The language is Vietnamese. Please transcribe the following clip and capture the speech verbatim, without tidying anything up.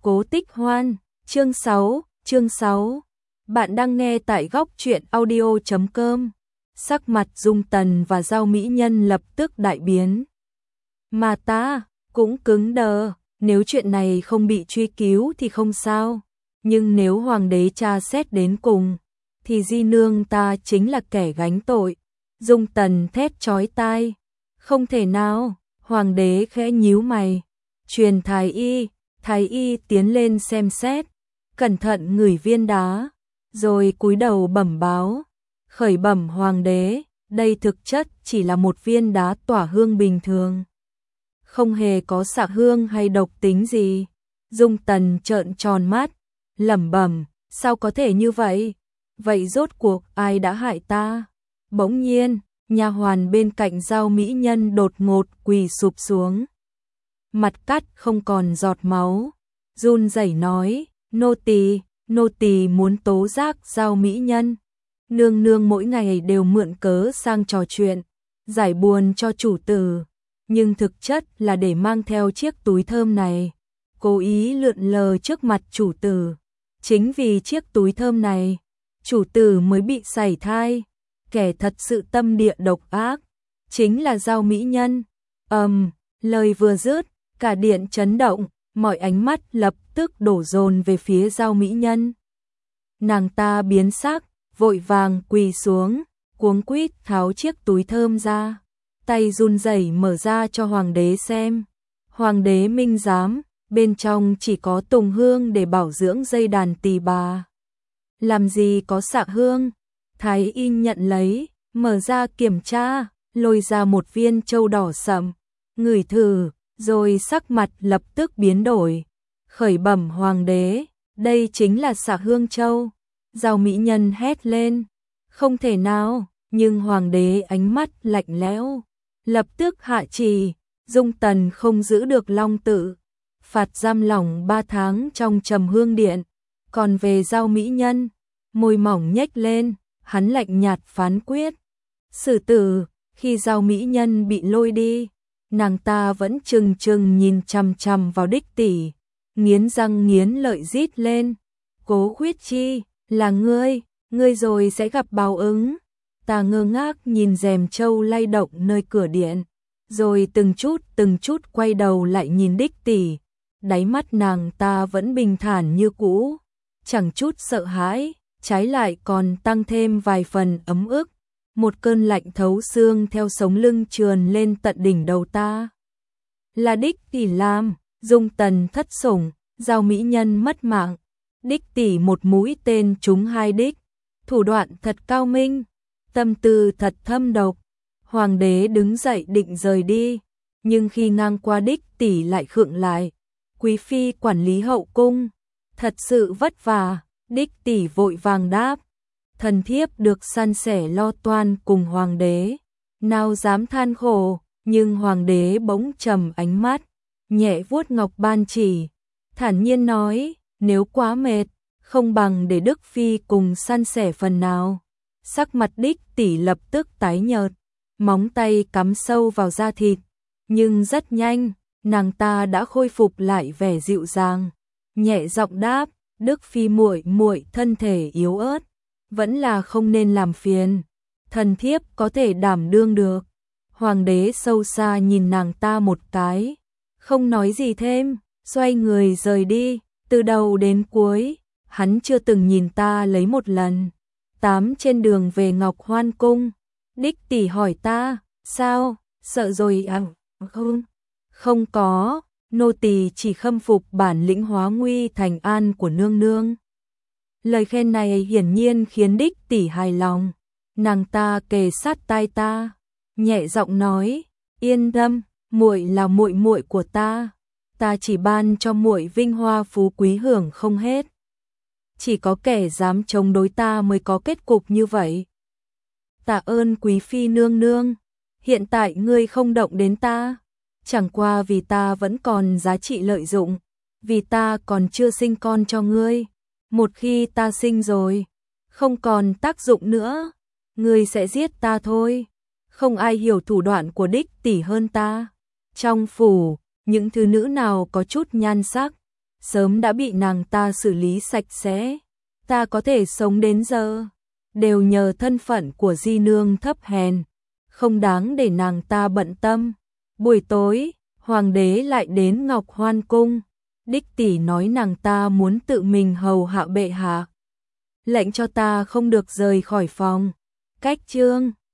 Cố Tích Hoan, chương sáu, chương sáu. Bạn đang nghe tại góc truyện audio chấm com. Sắc mặt Dung Tần và Giao Mỹ Nhân lập tức đại biến. Mà ta cũng cứng đờ, nếu chuyện này không bị truy cứu thì không sao, nhưng nếu hoàng đế tra xét đến cùng thì di nương ta chính là kẻ gánh tội. Dung Tần thét chói tai, không thể nào. Hoàng đế khẽ nhíu mày, truyền thái y. Thái y tiến lên xem xét, cẩn thận ngửi viên đá, rồi cúi đầu bẩm báo, khởi bẩm hoàng đế, đây thực chất chỉ là một viên đá tỏa hương bình thường, không hề có xạ hương hay độc tính gì. Dung Tần trợn tròn mắt, lẩm bẩm, sao có thể như vậy? Vậy rốt cuộc ai đã hại ta? Bỗng nhiên, nha hoàn bên cạnh Giao Mỹ Nhân đột ngột quỳ sụp xuống, mặt cắt không còn giọt máu, run rẩy nói, nô tỳ, nô tỳ muốn tố giác Giao Mỹ Nhân. Nương nương mỗi ngày đều mượn cớ sang trò chuyện, giải buồn cho chủ tử, nhưng thực chất là để mang theo chiếc túi thơm này, cố ý lượn lờ trước mặt chủ tử. Chính vì chiếc túi thơm này, chủ tử mới bị sảy thai. Kẻ thật sự tâm địa độc ác chính là Giao Mỹ Nhân. Ầm, um, lời vừa dứt, cả điện chấn động, mọi ánh mắt lập tức đổ dồn về phía Giao Mỹ Nhân. Nàng ta biến sắc, vội vàng quỳ xuống, cuống quýt tháo chiếc túi thơm ra, tay run rẩy mở ra cho hoàng đế xem. Hoàng đế minh giám, bên trong chỉ có tùng hương để bảo dưỡng dây đàn tỳ bà. Làm gì có xạ hương? Thái y nhận lấy, mở ra kiểm tra, lôi ra một viên châu đỏ sậm, ngửi thử, rồi sắc mặt lập tức biến đổi. Khởi bẩm hoàng đế, đây chính là xạ hương châu. Giao Mỹ Nhân hét lên, không thể nào, nhưng hoàng đế ánh mắt lạnh lẽo, lập tức hạ trì, Dung Tần không giữ được long tự, phạt giam lỏng ba tháng trong Trầm Hương Điện. Còn về Giao Mỹ Nhân, môi mỏng nhếch lên, hắn lạnh nhạt phán quyết, xử tử. Khi Giao Mỹ Nhân bị lôi đi, nàng ta vẫn trừng trừng nhìn chằm chằm vào đích tỷ, nghiến răng nghiến lợi rít lên, Cố Khuyết Chi, là ngươi, ngươi rồi sẽ gặp báo ứng. Ta ngơ ngác nhìn rèm châu lay động nơi cửa điện, rồi từng chút từng chút quay đầu lại nhìn đích tỷ, đáy mắt nàng ta vẫn bình thản như cũ, chẳng chút sợ hãi, trái lại còn tăng thêm vài phần ấm ức. Một cơn lạnh thấu xương theo sống lưng trườn lên tận đỉnh đầu ta. Là đích tỷ làm. Dung Tần thất sủng, Giao Mỹ Nhân mất mạng, đích tỷ một mũi tên trúng hai đích, thủ đoạn thật cao minh, tâm tư thật thâm độc. Hoàng đế đứng dậy định rời đi, nhưng khi ngang qua đích tỷ lại khựng lại, quý phi quản lý hậu cung, thật sự vất vả. Đích tỷ vội vàng đáp, thần thiếp được san sẻ lo toan cùng hoàng đế, nào dám than khổ. Nhưng hoàng đế bỗng trầm ánh mắt, nhẹ vuốt ngọc ban chỉ, thản nhiên nói, nếu quá mệt, không bằng để Đức Phi cùng san sẻ phần nào. Sắc mặt đích tỷ lập tức tái nhợt, móng tay cắm sâu vào da thịt, nhưng rất nhanh, nàng ta đã khôi phục lại vẻ dịu dàng, nhẹ giọng đáp, Đức Phi muội muội thân thể yếu ớt, vẫn là không nên làm phiền, thần thiếp có thể đảm đương được. Hoàng đế sâu xa nhìn nàng ta một cái, không nói gì thêm, xoay người rời đi. Từ đầu đến cuối, hắn chưa từng nhìn ta lấy một lần. Tám trên đường về Ngọc Hoan Cung, đích tỷ hỏi ta, sao, sợ rồi à? Không, không có, nô tỳ chỉ khâm phục bản lĩnh hóa nguy thành an của nương nương. Lời khen này hiển nhiên khiến đích tỷ hài lòng, nàng ta kề sát tai ta, nhẹ giọng nói, yên tâm, muội là muội muội của ta, ta chỉ ban cho muội vinh hoa phú quý hưởng không hết. Chỉ có kẻ dám chống đối ta mới có kết cục như vậy. Tạ ơn quý phi nương nương, hiện tại ngươi không động đến ta, chẳng qua vì ta vẫn còn giá trị lợi dụng, vì ta còn chưa sinh con cho ngươi. Một khi ta sinh rồi, không còn tác dụng nữa, ngươi sẽ giết ta thôi. Không ai hiểu thủ đoạn của đích tỷ hơn ta. Trong phủ, những thứ nữ nào có chút nhan sắc, sớm đã bị nàng ta xử lý sạch sẽ. Ta có thể sống đến giờ, đều nhờ thân phận của di nương thấp hèn, không đáng để nàng ta bận tâm. Buổi tối, hoàng đế lại đến Ngọc Hoan cung. Đích tỷ nói nàng ta muốn tự mình hầu hạ bệ hạ, lệnh cho ta không được rời khỏi phòng. Cách chương